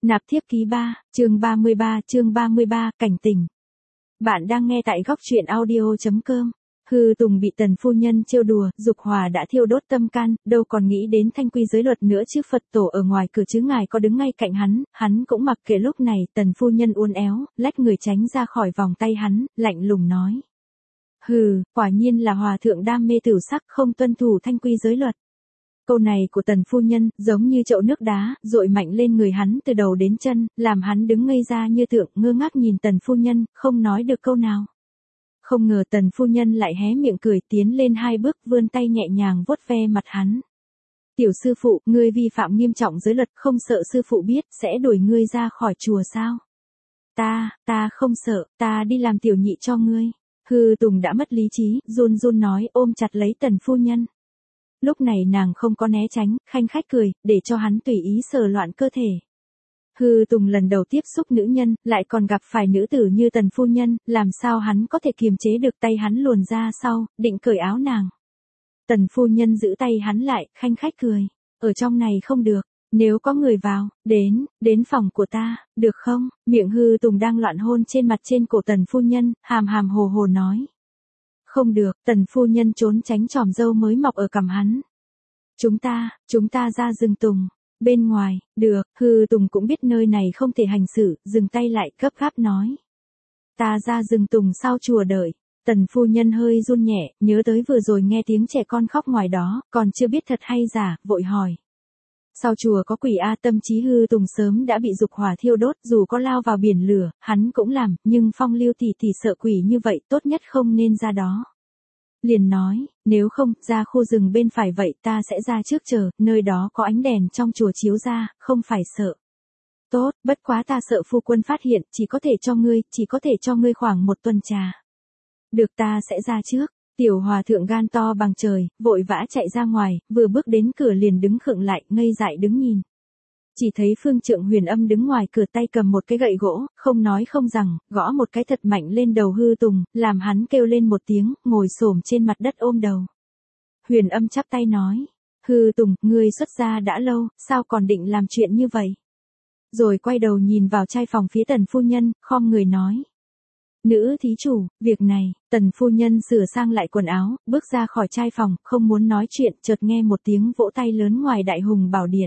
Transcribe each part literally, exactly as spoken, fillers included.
Nạp thiếp ký ba, chương ba mươi ba, chương ba mươi ba, cảnh tình. Bạn đang nghe tại góc truyện audio chấm com. Hư Tùng bị Tần phu nhân trêu đùa, dục hỏa đã thiêu đốt tâm can, đâu còn nghĩ đến thanh quy giới luật nữa chứ. Phật tổ ở ngoài cửa chứ ngài có đứng ngay cạnh hắn, hắn cũng mặc kệ. Lúc này Tần phu nhân uốn éo, lách người tránh ra khỏi vòng tay hắn, lạnh lùng nói. Hừ, quả nhiên là hòa thượng đam mê tửu sắc, không tuân thủ thanh quy giới luật. Câu này của Tần phu nhân, giống như chậu nước đá, dội mạnh lên người hắn từ đầu đến chân, làm hắn đứng ngây ra như tượng, ngơ ngác nhìn Tần phu nhân, không nói được câu nào. Không ngờ Tần phu nhân lại hé miệng cười, tiến lên hai bước, vươn tay nhẹ nhàng vuốt ve mặt hắn. Tiểu sư phụ, ngươi vi phạm nghiêm trọng giới luật, không sợ sư phụ biết, sẽ đuổi ngươi ra khỏi chùa sao? Ta, ta không sợ, ta đi làm tiểu nhị cho ngươi. Hư Tùng đã mất lý trí, run run nói, ôm chặt lấy Tần phu nhân. Lúc này nàng không có né tránh, khanh khách cười, để cho hắn tùy ý sờ loạn cơ thể. Hư Tùng lần đầu tiếp xúc nữ nhân, lại còn gặp phải nữ tử như Tần phu nhân, làm sao hắn có thể kiềm chế được. Tay hắn luồn ra sau, định cởi áo nàng. Tần phu nhân giữ tay hắn lại, khanh khách cười, ở trong này không được, nếu có người vào, đến, đến phòng của ta, được không? Miệng Hư Tùng đang loạn hôn trên mặt trên cổ Tần phu nhân, hàm hàm hồ hồ nói. Không được, Tần phu nhân trốn tránh chòm râu mới mọc ở cằm hắn. Chúng ta, chúng ta ra rừng Tùng. Bên ngoài, được, Hư Tùng cũng biết nơi này không thể hành xử, dừng tay lại, gấp gáp nói. Ta ra rừng Tùng sau chùa đợi. Tần phu nhân hơi run nhẹ, nhớ tới vừa rồi nghe tiếng trẻ con khóc ngoài đó, còn chưa biết thật hay giả, vội hỏi. Sau chùa có quỷ a? Tâm trí Hư Tùng sớm đã bị dục hỏa thiêu đốt, dù có lao vào biển lửa, hắn cũng làm, nhưng Phong Lưu tỷ tỷ sợ quỷ như vậy, tốt nhất không nên ra đó. Liền nói, nếu không, ra khu rừng bên phải vậy, ta sẽ ra trước chờ, nơi đó có ánh đèn trong chùa chiếu ra, không phải sợ. Tốt, bất quá ta sợ phu quân phát hiện, chỉ có thể cho ngươi, chỉ có thể cho ngươi khoảng một tuần trà. Được, ta sẽ ra trước. Tiểu hòa thượng gan to bằng trời, vội vã chạy ra ngoài, vừa bước đến cửa liền đứng khựng lại, ngây dại đứng nhìn. Chỉ thấy Phương Trượng Huyền Âm đứng ngoài cửa, tay cầm một cái gậy gỗ, không nói không rằng, gõ một cái thật mạnh lên đầu Hư Tùng, làm hắn kêu lên một tiếng, ngồi xổm trên mặt đất ôm đầu. Huyền Âm chắp tay nói, Hư Tùng, ngươi xuất gia đã lâu, sao còn định làm chuyện như vậy? Rồi quay đầu nhìn vào trai phòng phía Tần phu nhân, khom người nói. Nữ thí chủ, việc này. Tần phu nhân sửa sang lại quần áo, bước ra khỏi trai phòng, không muốn nói chuyện, chợt nghe một tiếng vỗ tay lớn ngoài Đại Hùng Bảo Điện.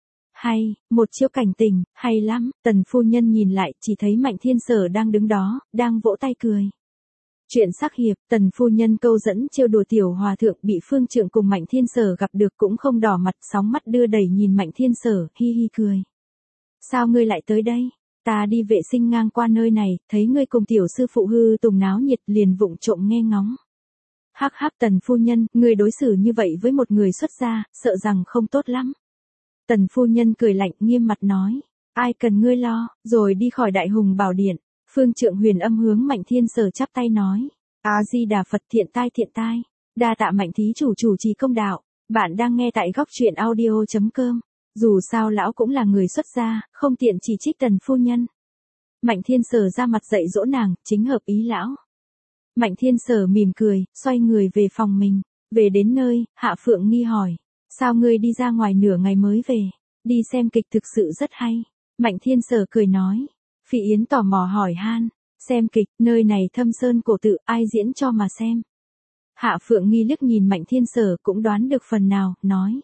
Hay, một chiêu cảnh tình, hay lắm. Tần phu nhân nhìn lại, chỉ thấy Mạnh Thiên Sở đang đứng đó, đang vỗ tay cười. Chuyện sắc hiệp, Tần phu nhân câu dẫn trêu đùa tiểu hòa thượng, bị Phương Trượng cùng Mạnh Thiên Sở gặp được cũng không đỏ mặt, sóng mắt đưa đẩy nhìn Mạnh Thiên Sở, hi hi cười. Sao ngươi lại tới đây? Ta đi vệ sinh ngang qua nơi này, thấy ngươi cùng tiểu sư phụ Hư Tùng náo nhiệt, liền vụng trộm nghe ngóng. Hắc hắc, Tần phu nhân, ngươi đối xử như vậy với một người xuất gia, sợ rằng không tốt lắm. Tần phu nhân cười lạnh, nghiêm mặt nói, ai cần ngươi lo, rồi đi khỏi Đại Hùng Bảo Điện. Phương Trượng Huyền Âm hướng Mạnh Thiên Sở chắp tay nói, A Di Đà Phật, thiện tai thiện tai, đa tạ Mạnh thí chủ chủ trì công đạo. Bạn đang nghe tại góc truyện audio chấm com. Dù sao lão cũng là người xuất gia, không tiện chỉ trích Tần phu nhân. Mạnh Thiên Sở ra mặt dạy dỗ nàng, chính hợp ý lão. Mạnh Thiên Sở mỉm cười, xoay người về phòng mình. Về đến nơi, Hạ Phượng Nghi hỏi, sao ngươi đi ra ngoài nửa ngày mới về? Đi xem kịch thực sự rất hay. Mạnh Thiên Sở cười nói. Phỉ Yến tò mò hỏi han, xem kịch, nơi này thâm sơn cổ tự, ai diễn cho mà xem? Hạ Phượng Nghi liếc nhìn Mạnh Thiên Sở, cũng đoán được phần nào, nói.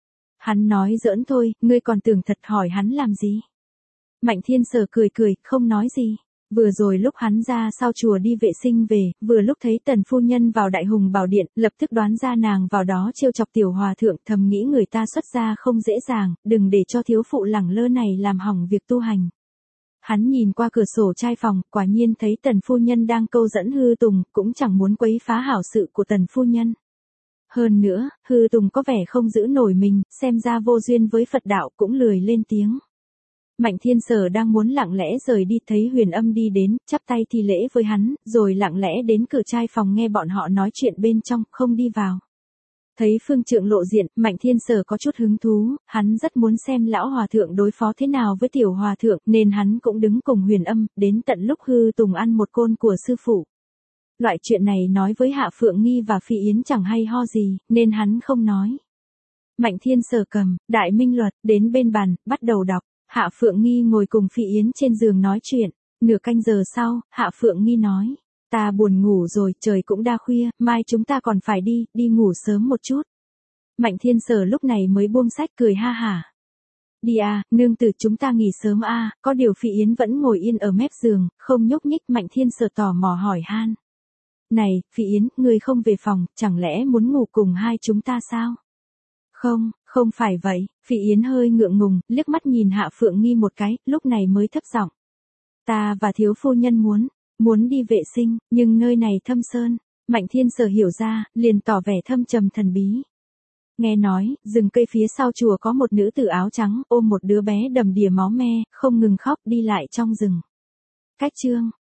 Hắn nói giỡn thôi, ngươi còn tưởng thật, hỏi hắn làm gì? Mạnh Thiên Sở cười cười, không nói gì. Vừa rồi lúc hắn ra sau chùa đi vệ sinh về, vừa lúc thấy Tần phu nhân vào Đại Hùng Bảo Điện, lập tức đoán ra nàng vào đó trêu chọc tiểu hòa thượng, thầm nghĩ người ta xuất gia không dễ dàng, đừng để cho thiếu phụ lẳng lơ này làm hỏng việc tu hành. Hắn nhìn qua cửa sổ trai phòng, quả nhiên thấy Tần phu nhân đang câu dẫn Hư Tùng, cũng chẳng muốn quấy phá hảo sự của Tần phu nhân. Hơn nữa, Hư Tùng có vẻ không giữ nổi mình, xem ra vô duyên với Phật đạo, cũng lười lên tiếng. Mạnh Thiên Sở đang muốn lặng lẽ rời đi, thấy Huyền Âm đi đến, chắp tay thi lễ với hắn, rồi lặng lẽ đến cửa trai phòng nghe bọn họ nói chuyện bên trong, không đi vào. Thấy Phương Trượng lộ diện, Mạnh Thiên Sở có chút hứng thú, hắn rất muốn xem lão hòa thượng đối phó thế nào với tiểu hòa thượng, nên hắn cũng đứng cùng Huyền Âm, đến tận lúc Hư Tùng ăn một côn của sư phụ. Loại chuyện này nói với Hạ Phượng Nghi và Phỉ Yến chẳng hay ho gì, nên hắn không nói. Mạnh Thiên Sở cầm Đại Minh Luật đến bên bàn, bắt đầu đọc. Hạ Phượng Nghi ngồi cùng Phỉ Yến trên giường nói chuyện. Nửa canh giờ sau, Hạ Phượng Nghi nói. Ta buồn ngủ rồi, trời cũng đã khuya, mai chúng ta còn phải đi, đi ngủ sớm một chút. Mạnh Thiên Sở lúc này mới buông sách cười ha hả. Đi à, nương tử chúng ta nghỉ sớm à, có điều Phỉ Yến vẫn ngồi yên ở mép giường, không nhúc nhích. Mạnh Thiên Sở tò mò hỏi han. Này, Phỉ Yến, ngươi không về phòng, chẳng lẽ muốn ngủ cùng hai chúng ta sao? Không, không phải vậy. Phỉ Yến hơi ngượng ngùng, liếc mắt nhìn Hạ Phượng Nghi một cái, lúc này mới thấp giọng. Ta và thiếu phu nhân muốn, muốn đi vệ sinh, nhưng nơi này thâm sơn. Mạnh Thiên Sở hiểu ra, liền tỏ vẻ thâm trầm thần bí. Nghe nói, rừng cây phía sau chùa có một nữ tử áo trắng, ôm một đứa bé đầm đìa máu me, không ngừng khóc đi lại trong rừng. Cách chương